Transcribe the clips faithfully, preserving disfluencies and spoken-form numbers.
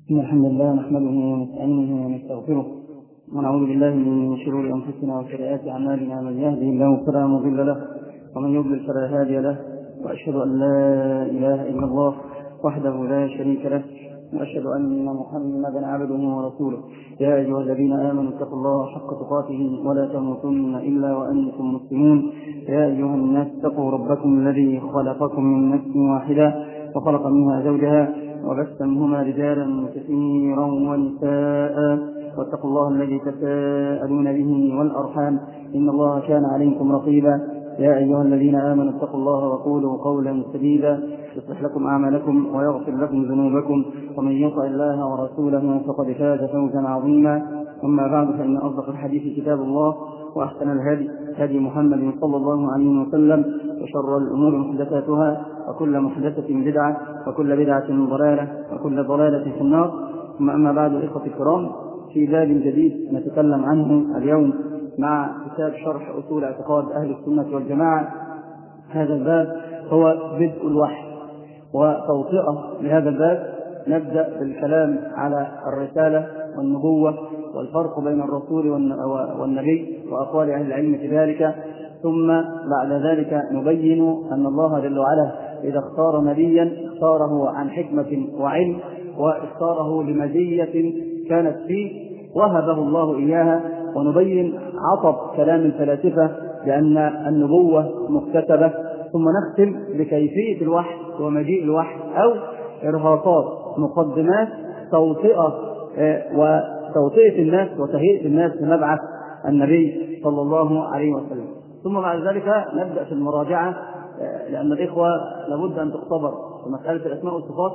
إن الحمد لله نحمده ونستعينه ونستغفره ونعوذ بالله من شرور أنفسنا وسيئات أعمالنا، من يهده الله فلا مضل له ومن يضلل فلا هادي له، وأشهد أن لا إله إلا الله وحده لا شريك له، وأشهد أن محمدا عبده ورسوله. يا أيها الذين آمنوا اتقوا الله حق تقاته ولا تموتن إلا وأنتم مسلمون. يا أيها الناس اتقوا ربكم الذي خلقكم من نفس واحدة وخلق منها زوجها وبث منهما رجالا كثيرا ونساء، واتقوا الله الذي تساءلون به والأرحام إن الله كان عليكم رقيبا. يا أيها الذين آمنوا اتقوا الله وقولوا قولا سديدا يصلح لكم أعمالكم ويغفر لكم ذنوبكم، ومن يطع الله ورسوله فقد فاز فوزا عظيما. أما بعد، فإن أصدق الحديث كتاب الله، وأحسن الهدي هدي محمد صلى الله عليه وسلم، وشر الأمور محدثاتها، وكل محدثة بدعة، وكل بدعة ضلالة، وكل ضلالة في النار. ثم أما بعد، إخوتي الكرام، في باب جديد نتكلم عنه اليوم مع كتاب شرح أصول اعتقاد أهل السنة والجماعة. هذا الباب هو بدء الوحي وتوطئة لهذا الباب. نبدأ بالكلام على الرسالة والنبوة والفرق بين الرسول والنبي وأقوال أهل العلم في ذلك، ثم بعد ذلك نبين أن الله جل وعلا إذا اختار نبيا اختاره عن حكمة وعلم، واختاره لمزية كانت فيه وهبه الله إياها. ونبين عطب كلام الفلاسفة بأن النبوة مكتسبة، ثم نختم بكيفية الوحي ومجيء الوحي أو إرهاصات مقدمات توطئة وتوطئة الناس وتهيئة الناس لمبعث النبي صلى الله عليه وسلم. ثم بعد ذلك نبدأ في المراجعة، لأن الإخوة لابد أن تختبر في مسألة الأسماء والصفات،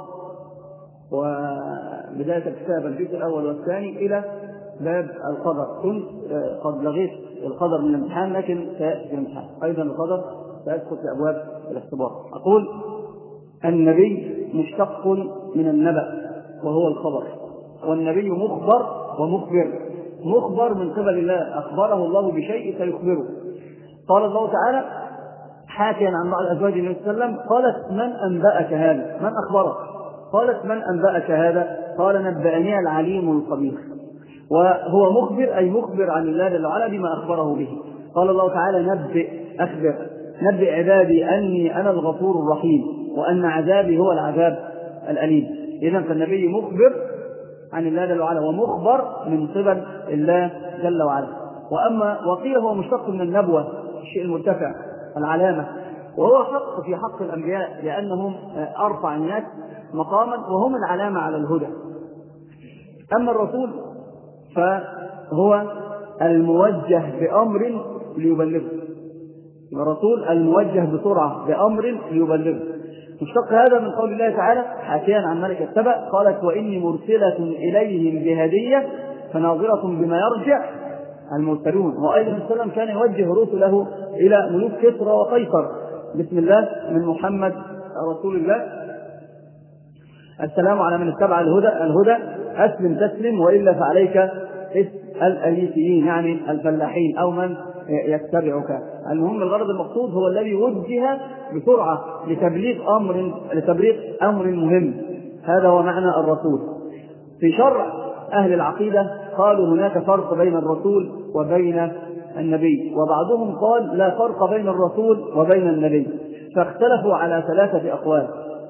وبداية الكتاب الجزء الأول والثاني إلى باب القدر. كنت قد لغيت القدر من الامتحان، لكن سيأتي الامتحان أيضا القدر سيدخل في أبواب الاختبار. أقول النبي مشتق من النبأ وهو الخبر، والنبي مخبر ومخبر. مخبر من قبل الله، أخبره الله بشيء سيخبره. قال الله تعالى حاكيا عن بعض أزواج النبي صلى الله عليه وسلم: قالت من أنبأك هذا؟ من أخبرك؟ قالت من أنبأك هذا؟ قال نبأني العليم الخبير. وهو مخبر، أي مخبر عن الله جل وعلا بما أخبره به. قال الله تعالى: نبئ أخبر نبئ عبادي أني أنا الغفور الرحيم وأن عذابي هو العذاب الأليم. إذن فالنبي مخبر عن الله جل وعلا ومخبر من قبل الله جل وعلا. وأما وقيل هو مشتق من النبوة، الشيء المرتفع، العلامة، وهو حق في حق الأنبياء لأنهم أرفع الناس مقاما وهم العلامة على الهدى. أما الرسول فهو الموجه بأمر ليبلغه، الرسول الموجه بسرعة بأمر ليبلغه. مشتق هذا من قول الله تعالى حكيا عن ملكة سبأ: قالت وإني مرسلة إليهم بهدية فناظرة بما يرجع المرسلون. وأيضا صلى الله عليه وسلم كان يوجه رسله إلى ملوك كسرى وقيصر: بسم الله من محمد رسول الله، السلام على من اتبع الهدى الهدى أسلم تسلم وإلا فعليك اسم الأليسيين، يعني الفلاحين أو من يتبعك. المهم الغرض المقصود هو الذي وجه بسرعة لتبليغ أمر لتبليغ أمر مهم. هذا هو معنى الرسول. في شرع أهل العقيدة قالوا هناك فرق بين الرسول وبين النبي، وبعضهم قال لا فرق بين الرسول وبين النبي، فاختلفوا على ثلاثة أقوال.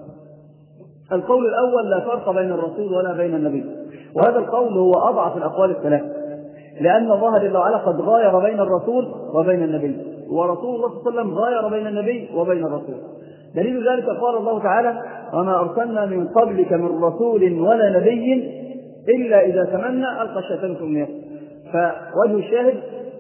القول الأول: لا فرق بين الرسول ولا بين النبي، وهذا القول هو أضعف الأقوال الثلاثة، لأن الله جل وعلا قد غاير بين الرسول وبين النبي، ورسول الله صلى الله عليه وسلم غاير بين النبي وبين الرسول. دليل ذلك قال الله تعالى: وما أرسلنا من قبلك من رسول ولا نبي إلا إذا تمنى ألقى الشيطان في أمنيته. فوجه الشاهد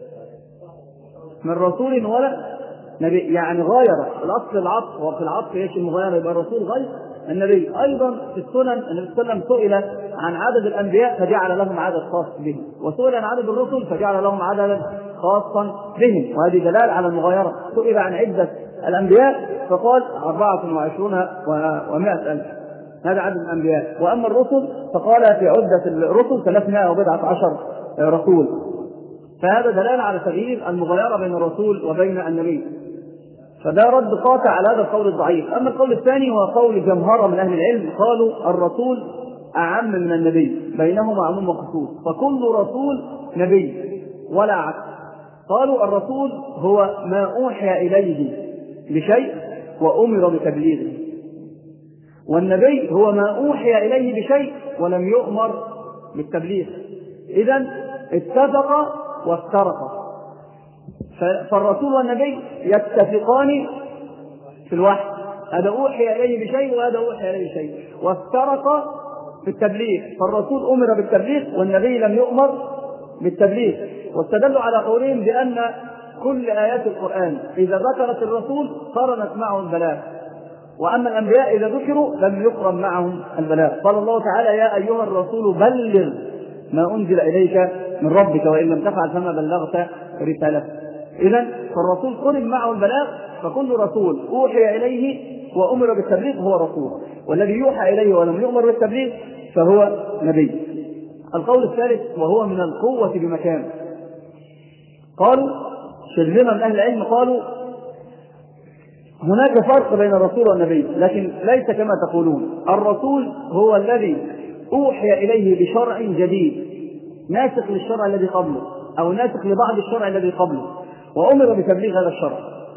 من رسول ولا نبي، يعني غاير. الأصل العطف، وفي العطف ايش المغايرة؟ يبقى الرسول غير النبي. أيضا في السنن النبي صلى الله عليه وسلم سئل عن عدد الأنبياء فجعل لهم عدد خاص بهم، وسئل عن عدد الرسل فجعل لهم عددا خاصا بهم، وهذه دلالة على المغايرة. سئل عن عدة الأنبياء فقال أربعة وعشرون ومائة ألف، هذا عدد الأنبياء. وأما الرسل فقال في عدة الرسل ثلاثمائة وبضعة عشر رسول. فهذا دلالة على تغيير المغايرة بين الرسول وبين النبي. فده رد قاطع على هذا القول الضعيف. أما القول الثاني هو قول جمهرة من أهل العلم، قالوا الرسول أعم من النبي، بينهما عموم وخصوص، فكل رسول نبي ولا عكس. قالوا الرسول هو ما أوحي إليه بشيء وأمر بتبليغه، والنبي هو ما أوحي إليه بشيء ولم يؤمر بالتبليغ. إذن اتفقا وافترقا، فالرسول والنبي يتفقان في الوحي، هذا أوحي إليه بشيء وهذا أوحي إليه بشيء، وافترقا في التبليغ، فالرسول أمر بالتبليغ والنبي لم يؤمر بالتبليغ. واستدلوا على قولهم بأن كل آيات القرآن إذا ذكرت الرسول قرنت معه البلاغ، وأما الأنبياء إذا ذكروا لم يقرن معهم البلاغ. قال الله تعالى: يا أيها الرسول بلغ ما أنزل إليك من ربك وإن لم تفعل فما بلغت رسالته. إذن فالرسول قرن معه البلاغ، فكل رسول أوحي إليه وأمر بالتبليغ هو رسول، والذي يوحى إليه ولم يؤمر بالتبليغ فهو نبي. القول الثالث وهو من القوة بمكان. قالوا شذنا من أهل العلم قالوا هناك فرق بين الرسول والنبي، لكن ليس كما تقولون. الرسول هو الذي أوحي إليه بشرع جديد ناسخ للشرع الذي قبله أو ناسخ لبعض الشرع الذي قبله وأمر بتبليغ هذا الشرع.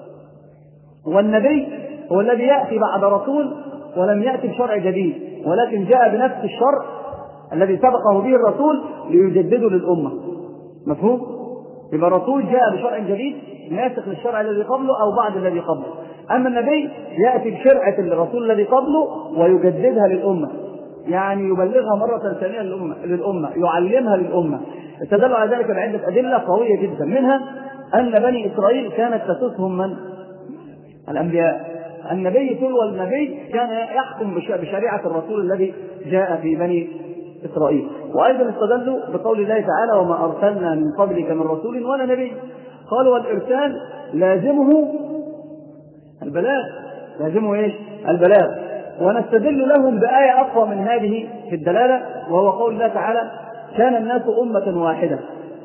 والنبي هو الذي يأتي بعد رسول ولم يأتي بشرع جديد، ولكن جاء بنفس الشرع الذي سبقه به الرسول ليجدده للأمة. مفهوم؟ يبقى الرسول جاء بشرع جديد ناسخ للشرع الذي قبله أو بعد الذي قبله، أما النبي يأتي بشرعة الرسول الذي قبله ويجددها للأمة، يعني يبلغها مرة ثانية للأمة, للأمة يعلمها للأمة. استدلوا على ذلك بعدة أدلة قوية جدا، منها أن بني إسرائيل كانت تسوسهم من الأنبياء. النبي تلو النبي كان يحكم بشريعة الرسول الذي جاء في بني إسرائيل. وأيضا استدلوا بقول الله تعالى: وما أرسلنا من قبلك من رسول ولا نبي. قالوا والإرسال لازمه البلاغ، لازمه إيش؟ البلاغ. ونستدل لهم بآية أقوى من هذه في الدلالة، وهو قول الله تعالى: كان الناس أمة واحدة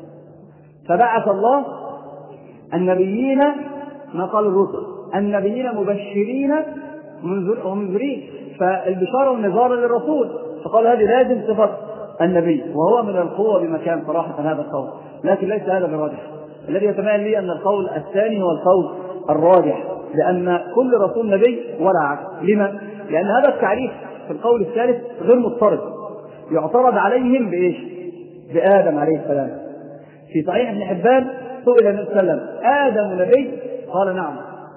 فبعث الله النبيين، ما قال الرسل، النبيين مبشرين ومنذرين، فالبشارة والنذار للرسول، فقال هذه لازم صفة النبي، وهو من القوة بمكان صراحة هذا القول، لكن ليس هذا بالراجح. الذي يتميز لي أن القول الثاني هو القول الراجح، لأن كل رسول نبي ولا عكس. لما؟ لأن هذا التعريف في القول الثالث غير مضطرد، يعترض عليهم بإيش؟ بآدم عليه السلام. في صحيح ابن حبان سئل النبي صلى الله عليه وسلم: آدم نبي؟ قال: نعم.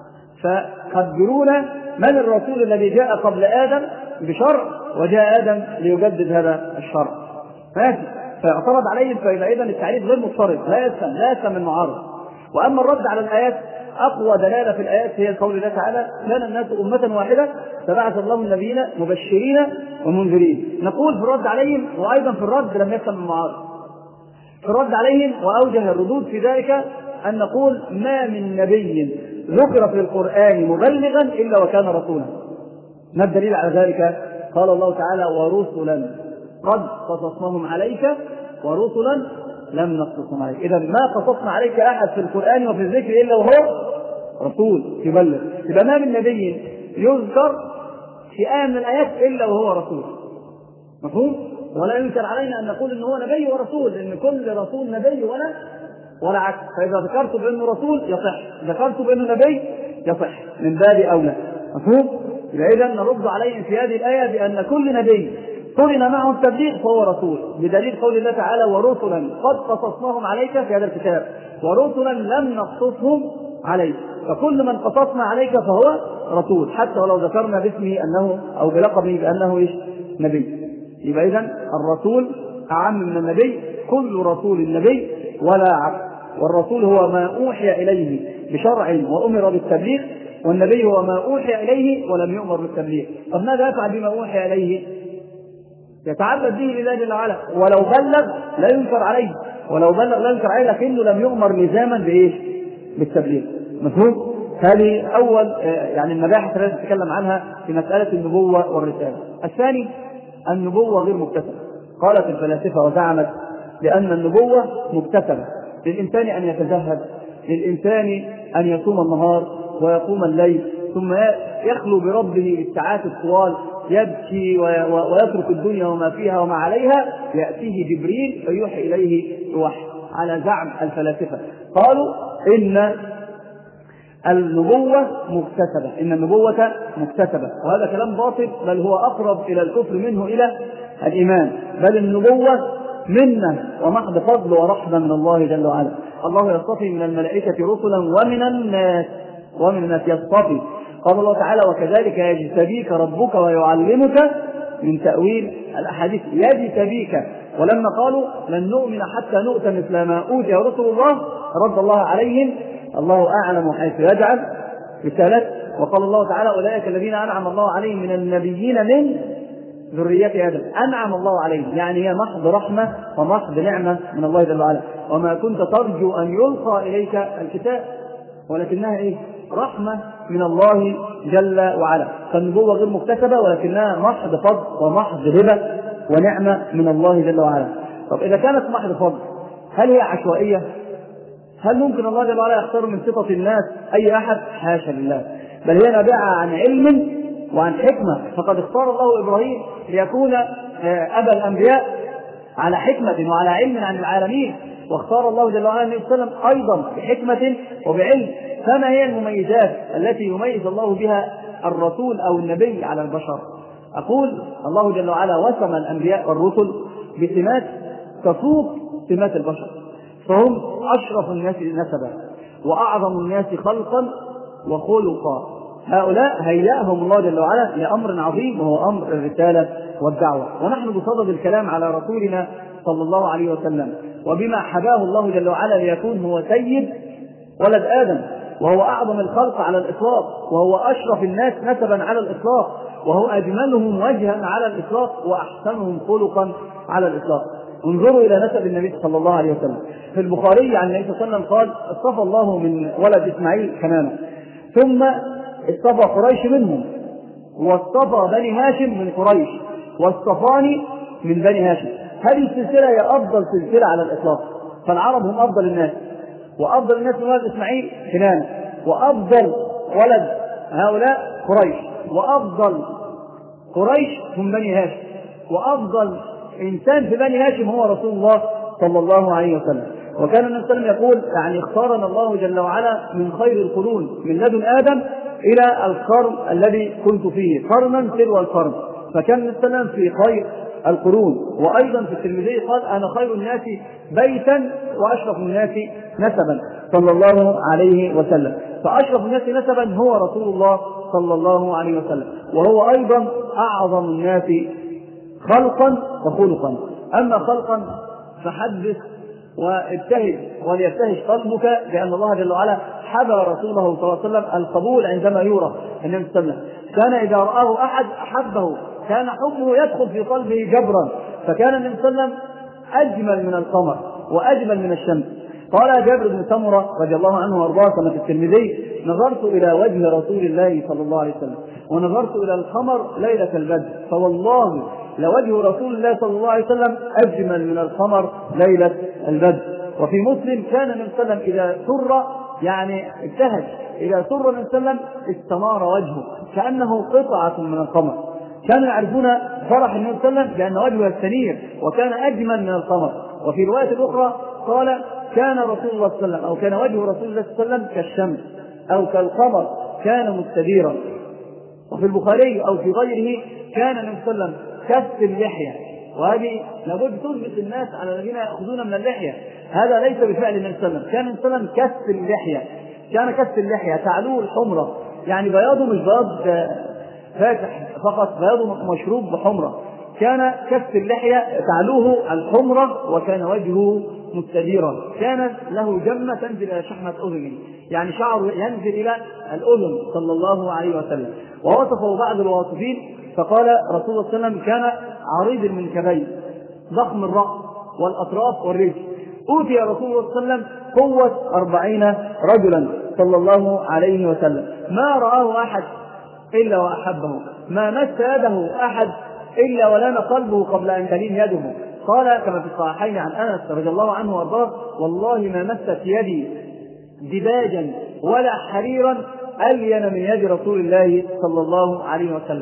فخبرونا من الرسول الذي جاء قبل آدم بشرع وجاء آدم ليجدد هذا الشرع؟ ماشي. فاعترض عليهم، فإذا التعريف غير مضطرد، لا يسلم لا يسلم المعارض. وأما الرد على الآيات، أقوى دلالة في الآيات هي قول الله تعالى: كان الناس أمة واحدة فبعث الله النبيين مبشرين ومنذرين. نقول في الرد عليهم، وأيضا في الرد لم يسلم المعارض، في الرد عليهم وأوجه الردود في ذلك أن نقول: ما من نبي ذكر في القرآن مبلغا إلا وكان رسولا. ما الدليل على ذلك؟ قال الله تعالى: ورسلا قد قصصناهم عليك ورسلا لم نقصصهم عليك. إذا ما قصصنا عليك أحد في القرآن وفي الذكر إلا وهو رسول يبلغ. إذا ما من نبي يذكر في آية من الآيات إلا وهو رسول. مفهوم؟ ولا ينكر علينا أن نقول إن هو نبي ورسول، لأن كل رسول نبي ولا ولا عكس. فإذا ذكرت بأنه رسول يصح، ذكرت بأنه نبي يصح، من باب أولى. مفهوم؟ إذا نرد عليهم في هذه الآية بأن كل نبي قرن معه التبليغ فهو رسول، بدليل قول الله تعالى: ورسلا قد قصصناهم عليك في هذا الكتاب ورسلا لم نقصصهم عليك. فكل من قصصنا عليك فهو رسول، حتى ولو ذكرنا باسمه أنه أو بلقبه بأنه إيش؟ نبي. يبقى إذن الرسول أعم من النبي، كل رسول نبي ولا عكس. والرسول هو ما أوحي إليه بشرع وأمر بالتبليغ، والنبي هو ما أوحي إليه ولم يؤمر بالتبليغ. طب ماذا يفعل بما أوحي إليه؟ يتعبد به لله جل وعلا، ولو بلغ لا ينكر عليه، ولو بلغ لا ينكر عليه، لكنه لم يؤمر لزاما بإيش؟ بالتبليغ. مفهوم؟ هذه أول يعني المباحث التي نتكلم عنها في مسألة النبوة والرسالة. الثاني: النبوة غير مكتسبة. قالت الفلاسفة وزعمت بأن النبوة مكتسبة، للإنسان أن يتزهد، للإنسان أن يصوم النهار ويقوم الليل ثم يخلو بربه الساعات الطوال يبكي ويترك الدنيا وما فيها وما عليها، يأتيه جبريل فيوحي إليه الوحي على زعم الفلاسفة. قالوا إن النبوة مكتسبة، إن النبوة مكتسبة، وهذا كلام باطل، بل هو أقرب إلى الكفر منه إلى الإيمان. بل النبوة منة ومحض فضل ورحمة من الله جل وعلا. الله يصطفي من الملائكة رسلا ومن الناس، ومن الناس يصطفي. قال الله تعالى: وكذلك يجتبيك ربك ويعلمك من تأويل الأحاديث. يجتبيك. ولما قالوا لن نؤمن حتى نؤتى مثل ما أوتي رسل الله، رد الله عليهم: الله أعلم حيث يجعل رسالته. وقال الله تعالى: أولئك الذين أنعم الله عليهم من النبيين من ذرية آدم. أنعم الله عليهم يعني هي محض رحمة ومحض نعمة من الله جل وعلا. وما كنت ترجو أن يلقى إليك الكتاب، ولكنها إيه؟ رحمة من الله جل وعلا. فالنبوة غير مكتسبة، ولكنها محض فضل ومحض هبة ونعمة من الله جل وعلا. طب إذا كانت محض فضل، هل هي عشوائية؟ هل ممكن الله جل وعلا يختار من صفة الناس أي أحد؟ حاشا لله، بل هي نابعة عن علم وعن حكمة. فقد اختار الله إبراهيم ليكون أبا الأنبياء على حكمة وعلى علم عن العالمين، واختار الله جل وعلا النبي صلى الله عليه وسلم أيضا بحكمة وبعلم. فما هي المميزات التي يميز الله بها الرسول أو النبي على البشر؟ أقول: الله جل وعلا وسم الأنبياء والرسل بسمات تفوق سمات البشر، فهم أشرف الناس نسبا وأعظم الناس خلقا وخلقا. هؤلاء هيأهم الله جل وعلا لأمر عظيم، وهو أمر الرسالة والدعوة. ونحن بصدد الكلام على رسولنا صلى الله عليه وسلم، وبما حباه الله جل وعلا ليكون هو سيد ولد آدم، وهو أعظم الخلق على الإطلاق، وهو أشرف الناس نسبا على الإطلاق، وهو أجملهم وجها على الإطلاق، وأحسنهم خلقا على الإطلاق. انظروا إلى نسب النبي صلى الله عليه وسلم. في البخاري عن النبي صلى الله عليه وسلم قال: اصطفى الله من ولد إسماعيل كنانة، ثم اصطفى قريش منهم، واصطفى بني هاشم من قريش، واصطفاني من بني هاشم. هذه السلسلة هي أفضل سلسلة على الإطلاق. فالعرب هم أفضل الناس، وأفضل الناس من ولد إسماعيل كنانة، وأفضل ولد هؤلاء قريش، وأفضل قريش هم بني هاشم، وأفضل إنسان في بني هاشم هو رسول الله صلى الله عليه وسلم. وكان النبي صلى الله عليه وسلم يقول: يعني اختارنا الله جل وعلا من خير القرون من لدن آدم إلى القرن الذي كنت فيه، قرنا تلو القرن. فكان النبي صلى الله عليه وسلم في خير القرون. وأيضا في الترمذي قال: أنا خير الناس بيتا وأشرف الناس نسبا صلى الله عليه وسلم. فأشرف الناس نسبا هو رسول الله صلى الله عليه وسلم، وهو أيضا أعظم الناس خلقا وخلقا. أما خلقا فحدث وابتهج وليبتهج قلبك، لأن الله جل وعلا حبى رسوله صلى الله عليه وسلم القبول عندما يرى النبي صلى الله عليه وسلم. كان إذا رآه أحد أحبه، كان حبه يدخل في قلبه جبرا. فكان النبي صلى الله عليه وسلم أجمل من القمر وأجمل من الشمس. قال جابر بن سمرة رضي الله عنه وارضاه كما في الترمذي: نظرت إلى وجه رسول الله صلى الله عليه وسلم ونظرت إلى القمر ليلة البدر، فوالله لوجه رسول الله صلى الله عليه وسلم أجمل من القمر ليلة البدر. وفي مسلم: كان النبي صلى الله عليه وسلم إذا سر يعني ابتهج، إذا سر النبي صلى الله عليه وسلم استنار وجهه كأنه قطعة من القمر. كانوا يعرفون فرح النبي صلى الله عليه وسلم لأن وجهه يستنير وكان أجمل من القمر. وفي رواية أخرى قال: كان رسول الله صلى الله عليه وسلم أو كان وجه رسول الله صلى الله عليه وسلم كالشمس أو كالقمر، كان مستديرا. وفي البخاري أو في غيره: كان النبي صلى الله عليه وسلم كف اللحية. وهذه لابد تثبت الناس على الذين يأخذون من اللحية، هذا ليس بفعل النبي صلى الله عليه وسلم. كان النبي صلى الله عليه وسلم كف اللحية، كان كف اللحية تعلوه الحمرة، يعني بياضه مش بياض فاتح فقط، بياضه مشروب بحمرة. كان كف اللحية تعلوه الحمرة، وكان وجهه مستديرا، كان له جمة تنزل إلى شحمة أذنه، يعني شعره ينزل إلى الأذن صلى الله عليه وسلم. ووصفه بعض الواصفين فقال رسول الله صلى الله عليه وسلم: كان عريض المنكبين ضخم الرأس والأطراف والرجل. أوتي رسول الله صلى الله عليه وسلم قوة أربعين رجلا صلى الله عليه وسلم، ما رآه أحد إلا وأحبه، ما مس يده أحد إلا ولان قلبه قبل أن تلين يده. قال كما في الصحيحين عن أنس رضي الله عنه وارضاه: والله ما مست يدي دباجا ولا حريرا ألين من يد رسول الله صلى الله عليه وسلم.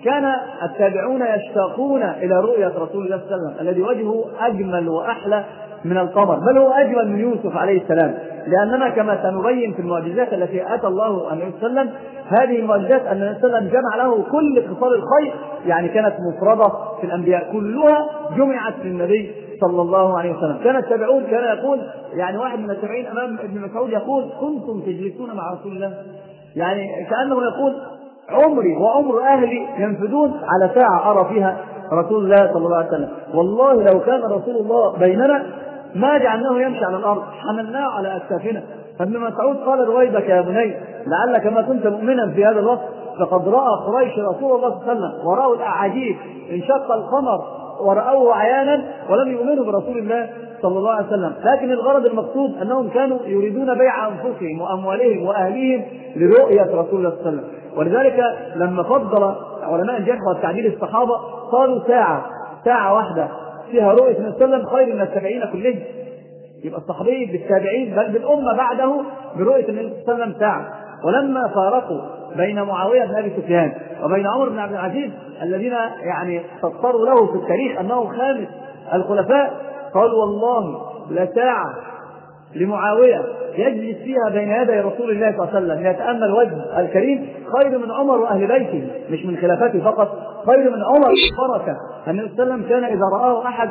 كان التابعون يشتاقون إلى رؤية رسول الله صلى الله عليه وسلم الذي وجهه أجمل وأحلى من القمر، بل هو أجمل من يوسف عليه السلام، لأننا كما سنبين في المعجزات التي أتى الله النبي صلى الله عليه وسلم، هذه المعجزات أن النبي صلى الله عليه وسلم جمع له كل خصال الخير، يعني كانت مفردة في الأنبياء كلها جمعت في النبي صلى الله عليه وسلم. كان التابعون كان يقول، يعني واحد من التابعين أمام ابن مسعود يقول: كنتم تجلسون مع رسول الله، يعني كأنه يقول: عمري وعمر أهلي ينفذون على ساعة أرى فيها رسول الله صلى الله عليه وسلم، والله لو كان رسول الله بيننا ما جعلناه يمشي على الأرض، حملناه على أكتافنا. فابن مسعود قال: رويدك يا بني، لعلك ما كنت مؤمنا في هذا الوقت، فقد رأى قريش رسول الله صلى الله عليه وسلم ورأوا الأعاجيب، انشق القمر ورأوه عيانا ولم يؤمنوا برسول الله صلى الله عليه وسلم. لكن الغرض المقصود أنهم كانوا يريدون بيع أنفسهم وأموالهم وأهليهم لرؤية رسول الله صلى الله عليه وسلم. ولذلك لما فضل علماء الجرح والتعديل الصحابة قالوا: ساعة ساعة واحدة فيها رؤية النبي صلى الله عليه وسلم خير من التابعين كلهم. يبقى الصحابي بالتابعين بل بالأمة بعده برؤية النبي صلى الله عليه وسلم ساعة. ولما فارقوا بين معاوية بن أبي سفيان وبين عمر بن عبد العزيز الذين يعني تذكروا له في التاريخ أنه خامس الخلفاء، قالوا: والله لساعة لمعاوية يجلس فيها بين يدي رسول الله صلى الله عليه وسلم يتأمل وجه الكريم خير من عمر وأهل بيته، مش من خلافته فقط، خير من عمر بركة. النبي صلى الله عليه وسلم كان إذا رآه أحد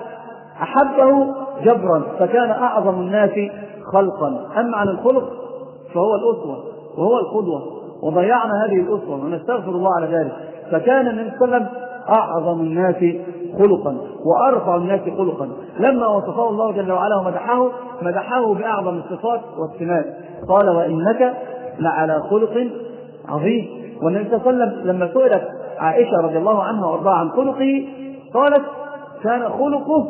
أحبه جبرا، فكان أعظم الناس خلقا. أما عن الخلق فهو الأسوة وهو القدوة، وضيعنا هذه الأسوة ونستغفر الله على ذلك. فكان النبي صلى الله عليه وسلم أعظم الناس خلقا وأرفع الناس خلقا. لما وصفه الله جل وعلا ومدحه مدحه بأعظم الصفات والسمات، قال: وإنك لعلى خلق عظيم. والنبي صلى الله عليه وسلم لما سئلت عائشة رضي الله عنها وارضاها عن خلقه قالت: كان خلقه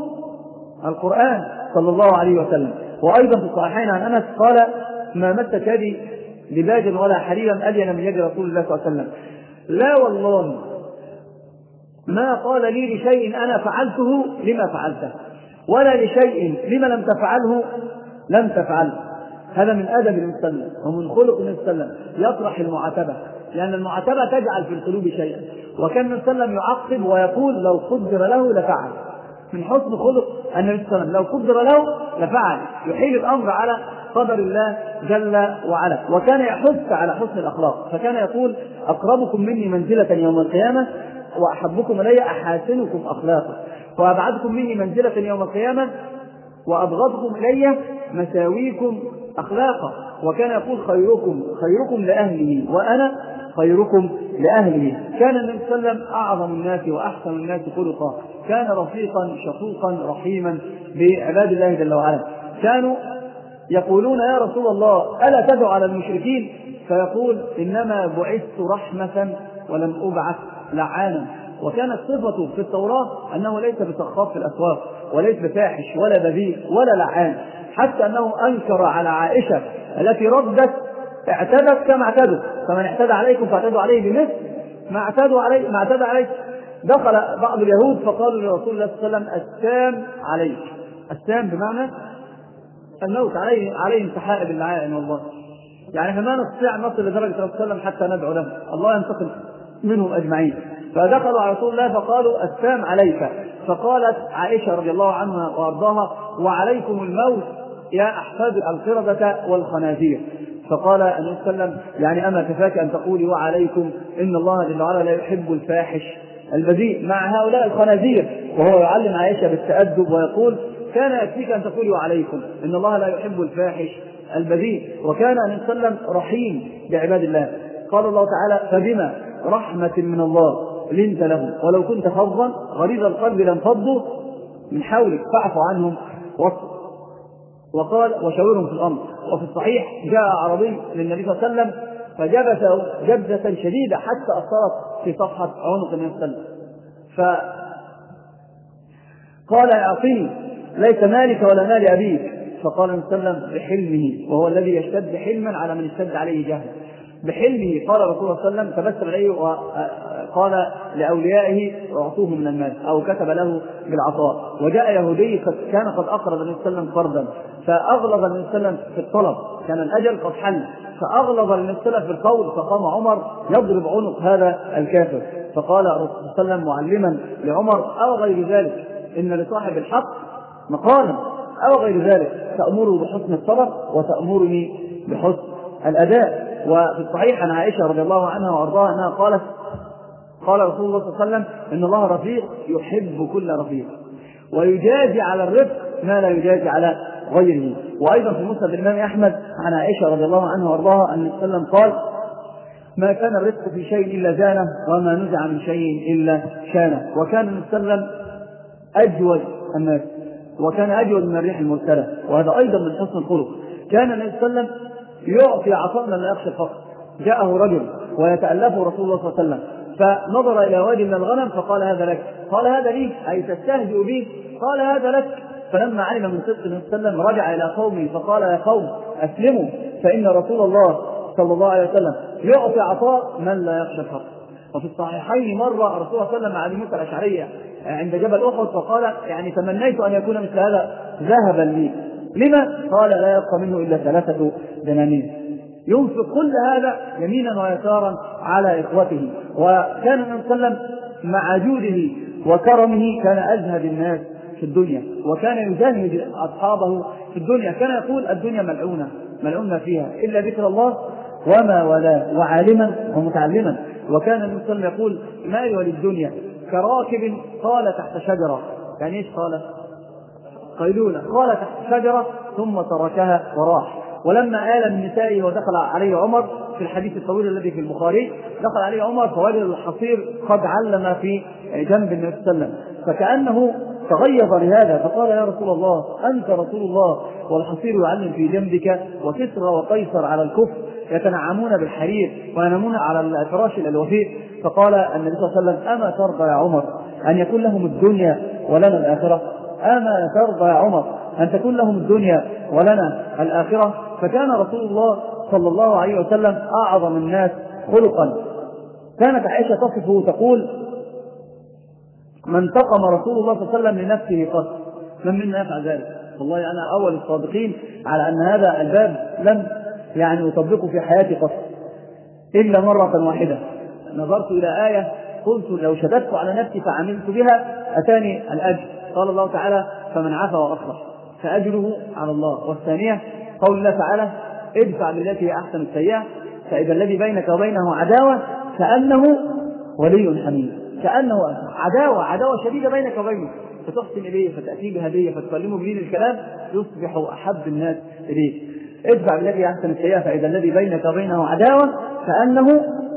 القرآن صلى الله عليه وسلم. وأيضا في الصحيحين عن أنس قال: ما مست يدي لباجا ولا حريرا ألين من يد رسول الله صلى الله عليه وسلم. لا والله ما قال لي لشيء أنا فعلته لما فعلته، ولا لشيء لما لم تفعله لم تفعله. هذا من أدب النبي صلى الله عليه وسلم ومن خلق النبي صلى الله عليه وسلم، يطرح المعاتبة، لأن المعاتبة تجعل في القلوب شيئا. وكان النبي صلى الله عليه وسلم يعقب ويقول: لو قدر له لفعل. من حسن خلق النبي صلى الله عليه وسلم لو قدر له لفعل، يحيل الأمر على قدر الله جل وعلا. وكان يحث على حسن الأخلاق، فكان يقول: أقربكم مني منزلة يوم القيامة وأحبكم إلي أحاسنكم أخلاقا، وأبعدكم مني منزلة يوم القيامة وأبغضكم إلي مساويكم أخلاقا. وكان يقول: خيركم خيركم لأهله وأنا خيركم لأهله. كان النبي صلى الله عليه وسلم أعظم الناس وأحسن الناس خلقا، كان رفيقا شفوقا رحيما بعباد الله جل وعلا. كانوا يقولون: يا رسول الله ألا تدعو على المشركين؟ فيقول: إنما بعثت رحمة ولم أبعث لعانا. وكانت صفته في التوراة أنه ليس بسخاف في الأسواق، وليس بفاحش ولا بذيء ولا لعان، حتى أنه أنكر على عائشة التي ردت: اعتدت كما اعتدوا، فمن اعتدى عليكم فاعتدوا عليه بمثل ما اعتدوا عليه ما اعتدى عليه. دخل بعض اليهود فقالوا لرسول الله صلى الله عليه وسلم: السام عليك. السام بمعنى الموت، عليه عليهم سحائب اللعائن والله. يعني فما نستطيع نصل لدرجة رسول الله صلى الله عليه وسلم حتى ندعو له، الله ينتقم منهم أجمعين. فدخلوا على رسول الله فقالوا: السام عليك. فقالت عائشة رضي الله عنها وأرضاها: وعليكم الموت يا أحفاد القردة والخنازير. فقال النبي صلى الله عليه وسلم: يعني أما كفاك أن تقولي وعليكم، إن الله جل وعلا لا يحب الفاحش البذيء مع هؤلاء الخنازير. وهو يعلم عائشة بالتأدب ويقول: كان يكفيك أن تقولي وعليكم، إن الله لا يحب الفاحش البذيء. وكان النبي صلى الله عليه وسلم رحيم بعباد الله. قال الله تعالى: فبما رحمة من الله لنت لهم ولو كنت فظا غليظ القلب لانفضوا من حولك فاعف عنهم واصفح. وقال: وشاورهم في الأمر. وفي الصحيح جاء أعرابي للنبي صلى الله عليه وسلم فجبسه جبزة شديدة حتى أثرت في صفحة عنق النبي صلى الله عليه وسلم، فقال: أعطني ليس مالك ولا مال أبيك. فقال النبي صلى الله عليه وسلم بحلمه، وهو الذي يشتد حلما على من اشتد عليه جهلا. بحلمه قال رسول الله صلى الله عليه وسلم: تبسم إليه وقال لأوليائه: اعطوه من المال، أو كتب له بالعطاء. وجاء يهودي كان قد أقرض النبي صلى الله عليه وسلم قرضا، فأغلظ النبي صلى الله عليه وسلم في الطلب، كان الأجل قد حل، فأغلظ النبي صلى الله عليه وسلم في القول، فقام عمر يضرب عنق هذا الكافر. فقال الرسول صلى الله عليه وسلم معلما لعمر أو غير ذلك إن لصاحب الحق مقالا أو غير ذلك، تأمره بحسن الصبر وتأمرني بحسن الأداء. وفي الصحيح عن عائشة رضي الله عنها وأرضاها أنها قالت قال رسول الله صلى الله عليه وسلم إن الله رفيق يحب كل رفيق ويجازي على الرفق ما لا يجازي على غيره. وأيضا في مسند الإمام أحمد عن عائشة رضي الله عنها وأرضاها أن النبي صلى الله عليه وسلم قال ما كان الرفق في شيء إلا زانه وما نزع من شيء إلا شانه. وكان النبي صلى الله عليه وسلم أجود الناس وكان أجود من الريح المرسلة، وهذا أيضا من حسن الخلق. كان النبي صلى الله عليه وسلم يعطي عطاء لا يخشى الفقر. جاءه رجل ويتألفه رسول الله صلى الله عليه وسلم فنظر إلى وادي من الغنم فقال هذا لك، قال هذا لي أي تستهزئ به؟ قال هذا لك. فلما علم من صدق النبي صلى الله عليه وسلم رجع إلى قومه فقال يا قوم أسلموا فإن رسول الله صلى الله عليه وسلم يعطي عطاء من لا يخشى الفقر. وفي الصحيحين مرة الرسول صلى الله عليه وسلم مع أبي موسى الأشعري عند جبل أحد فقال يعني تمنيت أن يكون مثل هذا ذهبا لي. لما؟ قال لا يبقى منه إلا ثلاثة دنانير. ينفق كل هذا يمينا ويسارا على إخوته. وكان النبي صلى الله عليه وسلم مع جوده وكرمه كان أزهد الناس في الدنيا وكان يزهد أصحابه في الدنيا. كان يقول الدنيا ملعونة ملعونة فيها إلا ذكر الله وما ولا وعالما ومتعلما. وكان النبي صلى الله عليه وسلم يقول ما يولي الدنيا كراكب قال تحت شجرة، يعني ايش قال؟ قيلولة، قال تحت شجرة ثم تركها وراح. ولما آل من نسائه ودخل عليه عمر في الحديث الطويل الذي في البخاري دخل عليه عمر فوجد الحصير قد علم في جنب النبي صلى الله عليه وسلم فكأنه تغيظ لهذا فقال يا رسول الله أنت رسول الله والحصير يعلم في جنبك وكسرى وقيصر على الكفر يتنعمون بالحرير وينامون على الفراش الوفير. فقال النبي صلى الله عليه وسلم أما ترضى يا عمر أن يكون لهم الدنيا ولنا الآخرة؟ أما ترضى يا عمر أن تكون لهم الدنيا ولنا الآخرة؟ فكان رسول الله صلى الله عليه وسلم أعظم الناس خلقا. كانت عائشة تصفه تقول من انتقم رسول الله صلى الله عليه وسلم لنفسه قط. من منا يفعل ذلك؟ والله أنا أول الصادقين على أن هذا الباب لم يعني أطبقه في حياتي قط إلا مرة واحدة. نظرت إلى آية قلت لو شددت على نفسي فعملت بها أتاني الأجر. قال الله تعالى فمن عفا وأصلح فأجره على الله. والثانية قول الله تعالى ادفع بالتي هي أحسن السيئة فإذا الذي بينك وبينه عداوة كأنه ولي حميم. كأنه عداوة عداوة شديدة بينك وبينه فتحسن إليه فتأتي بهدية فتكلمه بلين الكلام يصبح أحب الناس إليه. ادفع بالتي هي أحسن السيئة فإذا الذي بينك وبينه عداوة كأنه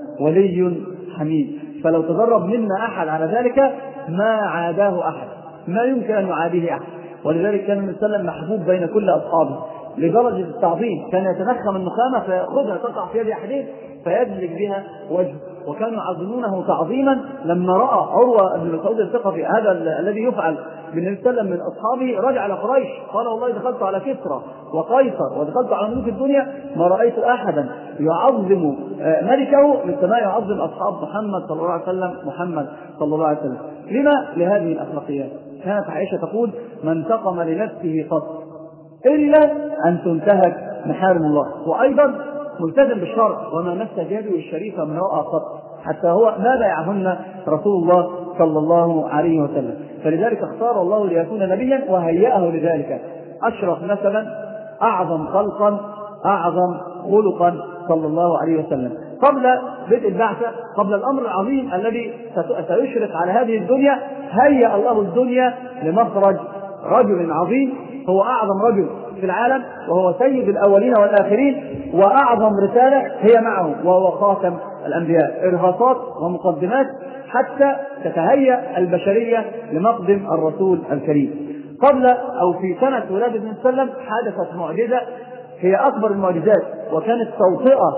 ولي حميم. فلو تدرب منا أحد على ذلك ما عاداه أحد، ما يمكن أن يعاديه أحد. ولذلك كان النبي صلى الله عليه وسلم محبوب بين كل أصحابه لدرجة التعظيم. كان يتنخم النخامة فيأخذها تقع في يد أحدهم فيدلك بها وجهه وكانوا يعظمونه تعظيما. لما رأى عروة بن مسعود الثقفي هذا الذي يفعل بالنبي صلى الله عليه وسلم من أصحابه رجع إلى قريش قال والله دخلت على كسرى وقيصر ودخلت على ملوك الدنيا ما رأيت أحدا يعظم ملكه مثل ما يعظم أصحاب محمد صلى الله عليه وسلم محمد صلى الله عليه وسلم. لما؟ لهذه الأخلاقيات. كانت عائشة تقول من انتقم لنفسه قط إلا أن تنتهك محارم الله. وأيضا ملتزم بالشرع وما مس يده الشريفة امرأة قط حتى هو ما بايعهن رسول الله صلى الله عليه وسلم. فلذلك اختار الله ليكون نبيا وهيأه لذلك أشرف نسبا أعظم خلقا أعظم خلقا صلى الله عليه وسلم. قبل بدء البعثة قبل الأمر العظيم الذي سيشرق على هذه الدنيا هيأ الله الدنيا لمخرج رجل عظيم هو أعظم رجل في العالم وهو سيد الأولين والآخرين وأعظم رسالة هي معه وهو خاتم الأنبياء. إرهاصات ومقدمات حتى تتهيأ البشرية لمقدم الرسول الكريم. قبل أو في سنة ولادة النبي صلى الله عليه وسلم حدثت معجزة هي أكبر المعجزات وكانت توطئة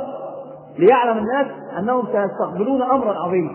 ليعلم الناس أنهم سيستقبلون أمرا عظيما.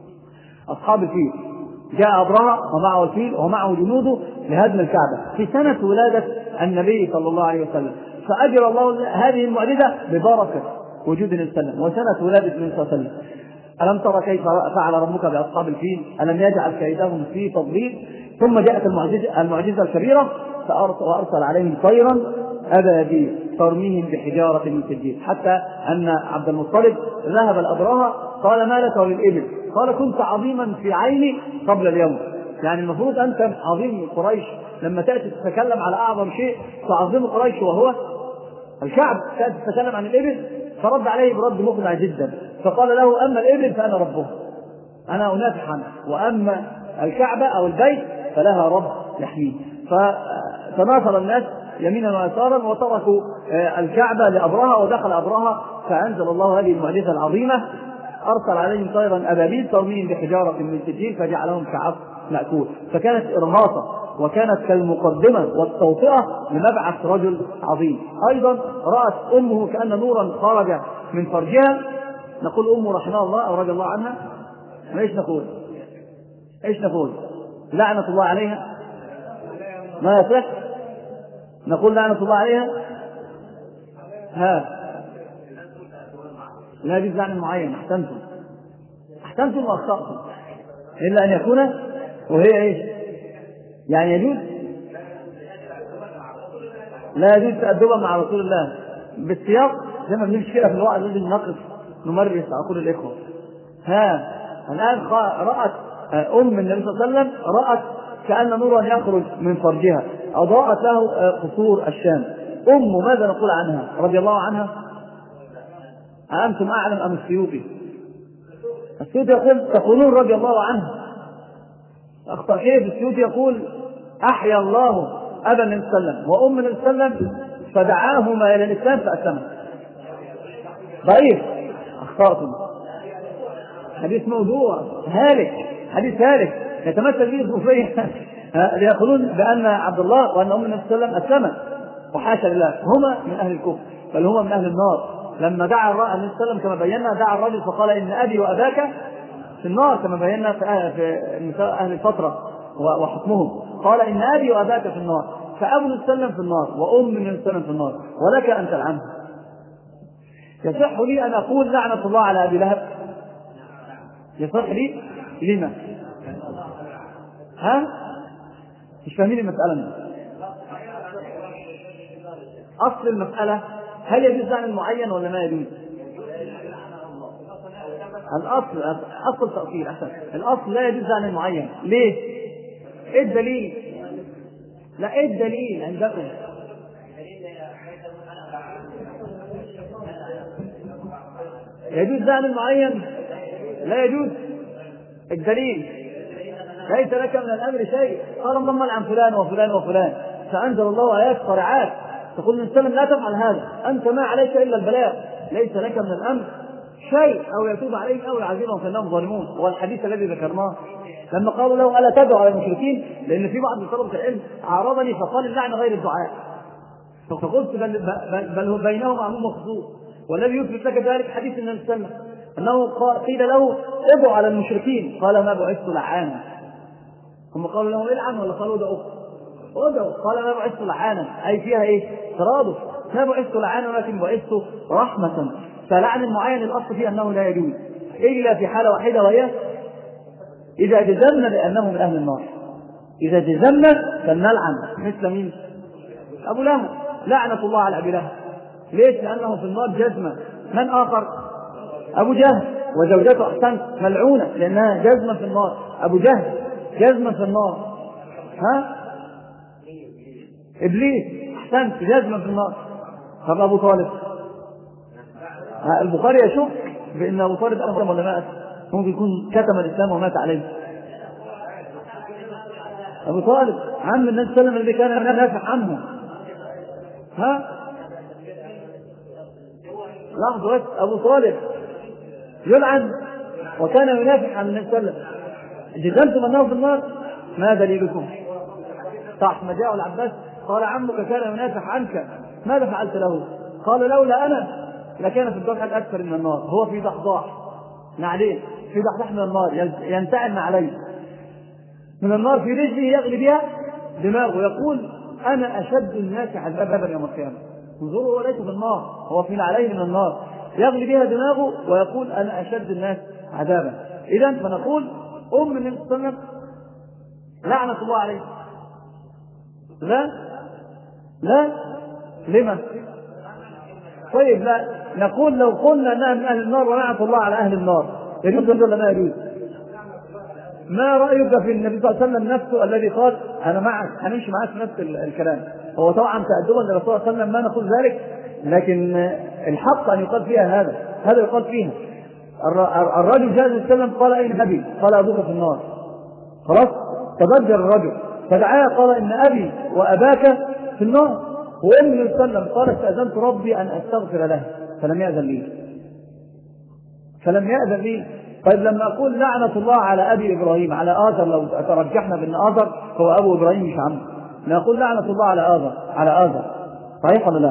أصحاب الفيل جاء أبرهة ومعه الفيل ومعه جنوده لهدم الكعبة في سنة ولادة النبي صلى الله عليه وسلم. فأجر الله هذه المعجزة ببركة وجود النبي صلى الله عليه وسلم وسنة ولادة النبي صلى الله عليه وسلم. ألم ترى كيف فعل ربك بأصحاب الفيل ألم يجعل كيدهم في تضليل. ثم جاءت المعجزة, المعجزة الكبيرة وأرسل عليهم طيرا أبابيل ترميهم بحجارة من سجيل حتى أن عبد المطلب ذهب الأبرهة قال: ما لك وللإبل؟ قال: كنت عظيما في عيني قبل اليوم. يعني المفروض أنت عظيم قريش لما تأتي تتكلم على أعظم شيء تعظم قريش وهو الكعب، تأتي تتكلم عن الإبل. فرد عليه برد مخدع جدا، فقال له: أما الإبل فأنا ربه، أنا أنافح عنه، وأما الكعبة أو البيت فلها رب يحميه. فتناثر الناس يمينا ويسارا وتركوا الكعبة لأبرهة، ودخل أبرهة فأنزل الله هذه المعجزة العظيمة، أرسل عليهم طيرا أبابيل ترميهم بحجارة من سجيل فجعلهم كعصف مأكول. فكانت إرهاصة وكانت كالمقدمة والتوطئة لمبعث رجل عظيم. أيضا رأت أمه كأن نورا خرج من فرجها، نقول أمه رحمها الله أو رضي الله عنها، ايش نقول؟ ايش نقول؟ لعنة الله عليها؟ ما يصح نقول لعنة الله عليها؟ ها لا يجوز لعن معين. احسنتم احسنتم واخطأتم، الا ان يكون وهي ايش؟ يعني يجوز؟ لا يجوز تأدبا مع رسول الله بالسياق زي ما بنمشي كده في الوقت لازم نقف نمرس عقول الاخوه. ها الآن رأت أم النبي صلى الله عليه وسلم، رأت كأن نورا يخرج من فرجها أضاءت له قصور الشام. أم ماذا نقول عنها رضي الله عنها؟ أنتم أعلم أم السيوطي؟ السيوطي يقول تقولون رضي الله عنها. أخطأ كيف؟ السيوطي يقول: أحيا الله أبا النبي صلى الله عليه وسلم وأم النبي صلى الله عليه وسلم فدعاهما إلى الإسلام فأسلما. ضعيف، أخطأتم، حديث موضوع هالك، حديث هالك يتمثل به الصوفية يقولون بأن عبد الله وأن أم النبي صلى الله عليه وسلم أسلما، وحاشا لله، هما من أهل الكفر بل هما من أهل النار. لما دعا النبي صلى الله عليه وسلم كما بينا، دعا الرجل فقال: إن أبي وأباك في النار، كما بينا في نساء أهل الفترة وحكمهم، قال: إن أبي وأباك في النار، فأبو النبي صلى الله عليه وسلم في النار وأم النبي صلى الله عليه وسلم في النار، ولك أن تلعنه. يصح لي أن أقول لعنة الله على أبي لهب؟ يصح لي؟ لما؟ ها؟ مش فاهمين المسألة منه. أصل المسألة هل يجوز لعن المعين ولا ما يجوز؟ الأصل أصل تأصيل أحسن الأصل لا يجوز لعن المعين. ليه؟ إيه الدليل؟ لا إيه الدليل عندكم؟ يجوز لعن المعين؟ لا يجوز. الدليل: ليس لك من الأمر شيء. قال: اللهم لعن فلان وفلان وفلان، فأنزل الله آيات صريعات تقول للسلم: لا تفعل هذا، أنت ما عليك إلا البلاغ، ليس لك من الأمر شيء، أو يتوب عليك أو يعذبهم فإنهم ظالمون. والحديث الذي ذكرناه لما قالوا له: ألا تدعو على المشركين؟ لأن في بعض طلبة العلم عارضني فقال: اللعن غير الدعاء. فقلت: بل, بل, بل هو بينهم عموم وخصوص، والذي يثبت لك ذلك حديث النبي صلى الله عليه وسلم أنه قيل له: ادعو على المشركين، قال: ما بعثت لعانا. هم قالوا له: العن، ولا قالوا ادعوا؟ ادعوا. قال: ما بعثت لعانا، أي فيها إيه؟ ترادف. ما بعثت لعانا ولكن بعثت رحمة. فلعن المعين الأصل فيه أنه لا يجوز إلا في حالة واحدة، وهي إذا جزمنا بأنه من أهل النار. إذا جزمنا فلنلعن. مثل مين؟ أبو لهب، لعنة الله على أبي لهب. ليش؟ لأنه في النار جزمة. من آخر؟ أبو جهل، وزوجته أحسن ملعونة لأنها جزمة في النار. أبو جهل جزمة في النار. ها؟ إبليس أحسن جزمة في النار. طب أبو طالب؟ البخاري يشك بأن أبو طالب أسلم ولا مات؟ ممكن يكون كتم الإسلام ومات عليه. أبو طالب عم النبي صلى الله عليه وسلم الذي كان ينافح عنه. ها؟ لحظة بس، أبو طالب يلعن وكان ينافح عن النبي صلى الله عليه وسلم. جزمتم أنه في النار؟ ما دليلكم؟ صح. ما جاء العباس قال: عمك كان ينافح عنك، ماذا فعلت له؟ قال: لولا أنا لكان في الضحك أكثر من النار. هو في ضحضاح نعليه، في ضحضاح من النار ينتعل عليه من النار، في رجله يغلي بها دماغه، يقول: أنا أشد الناس عذابا يوم القيامة. انظروا، هو ليس في النار، هو في عليه من النار يغلي بها دماغه ويقول: أنا أشد الناس عذابا. إذن فنقول: أم النبي صلى الله عليه وسلم لعنة الله عليه. لا لا لما؟ طيب لا نقول لو قلنا أنها من أهل النار ولعنة الله على أهل النار، يجوز ولا ما يجوز؟ ما رأيك في النبي صلى الله عليه وسلم نفسه الذي قال أنا معك هنمشي معك في نفس الكلام؟ هو طبعا تأدبا للرسول صلى الله عليه وسلم ما نقول ذلك، لكن الحق أن يقال فيها هذا هذا يقال فيها. الرجل جاء النبي صلى الله عليه وسلم قال أين أبي؟ قال أبوك في النار. خلاص تضجر الرجل فدعاه قال إن أبي وأباك في النار. وأم النبي صلى الله عليه وسلم قال استأذنت ربي أن أستغفر له فلم يأذن لي فلم يأذن لي طيب لما أقول لعنة الله على أبي إبراهيم على آذر، لو ترجحنا بأن آذر هو أبو إبراهيم مش عمه، نقول لعنة الله على آذر على آذر، صحيح ولا لا؟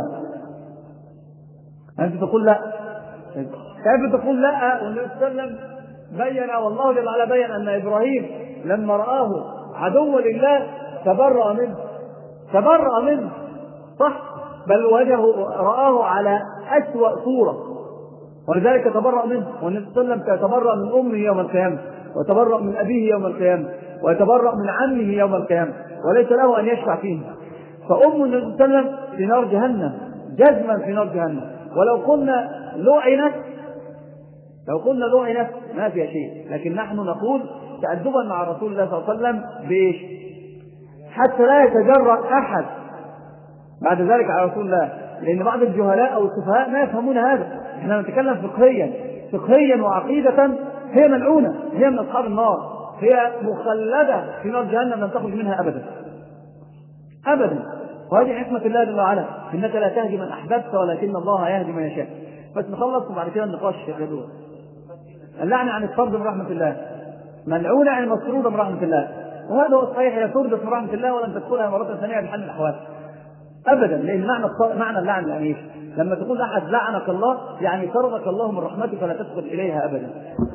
أنت تقول لا، كيف تقول لا والنبي صلى الله عليه وسلم بين والله جل وعلا بين أن إبراهيم لما رآه عدو لله تبرأ منه تبرأ منه صح، بل وجهه رآه على أسوأ صورة ولذلك تبرأ منه. والنبي صلى الله عليه وسلم يتبرأ من أمه يوم القيامة ويتبرأ من أبيه يوم القيامة ويتبرأ من عمه يوم القيامة وليس له أن يشفع فيه. فأم النبي صلى الله عليه وسلم في نار جهنم جزما في نار جهنم. ولو قلنا لعنت لو قلنا لعنت ما فيها شيء، لكن نحن نقول تأدبا مع رسول الله صلى الله عليه وسلم بإيش؟ حتى لا يتجرأ أحد بعد ذلك على رسول الله، لأن بعض الجهلاء أو السفهاء ما يفهمون هذا. احنا نتكلم فقهيا فقهيا وعقيدة، هي ملعونة، هي من أصحاب النار، هي مخلدة في نار جهنم لن تخرج منها أبدا أبدا. وهذه حكمة الله جل وعلا، إنك لا تهدي من أحببت ولكن الله يهدي من يشاء. بس نخلص وبعد كده النقاش الجدول. اللعنة عن الطرد من رحمة الله، ملعونة عن المطرود من رحمة الله، وهذا هو الصحيح، هي طردت من رحمة الله ولن تدخلها مرة ثانية بحل الأحوال أبدا. لأن معنى معنى اللعن يعني إيش؟ لما تقول أحد لعنك الله يعني طردك الله من رحمته فلا تدخل إليها أبدا.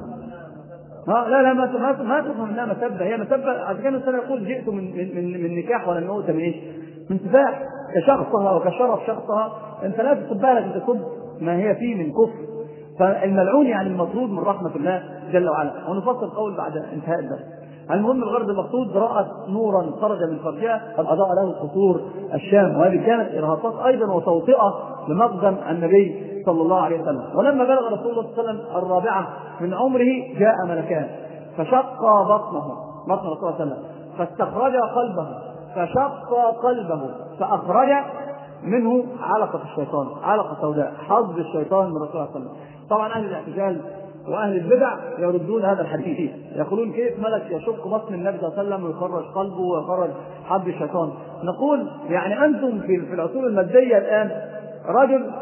ها لا لا ما ما ما تفهم انها مسبه، هي مسبه. عشان كده الانسان يقول جئت من من من نكاح ولم يؤت من ايش؟ من سفاح كشخصها وكشرف شخصها. انت لا تسبها لك، انت تسب ما هي فيه من كفر. فالملعون يعني المطرود من رحمه الله جل وعلا. ونفصل القول بعد انتهاء الدرس. المهم الغرض المقصود رأت نورا خرج من فرجها قد أضاء له قصور الشام، وهذه كانت إرهاصات أيضا وتوطئة لمقدم النبي صلى الله عليه وسلم. ولما بلغ رسول الله صلى الله عليه وسلم الرابعة من عمره جاء ملكان فشق بطنه بطن رسول الله صلى الله عليه وسلم فاستخرج قلبه فشق قلبه فأخرج منه علقة الشيطان، علقة سوداء، حظ الشيطان من رسول الله صلى الله عليه وسلم. طبعا أهل الاعتزال وأهل البدع يردون هذا الحديث، يقولون كيف ملك يشق بطن النبي صلى الله عليه وسلم ويخرج قلبه ويخرج حظ الشيطان؟ نقول يعني أنتم في العصور المادية الآن رجل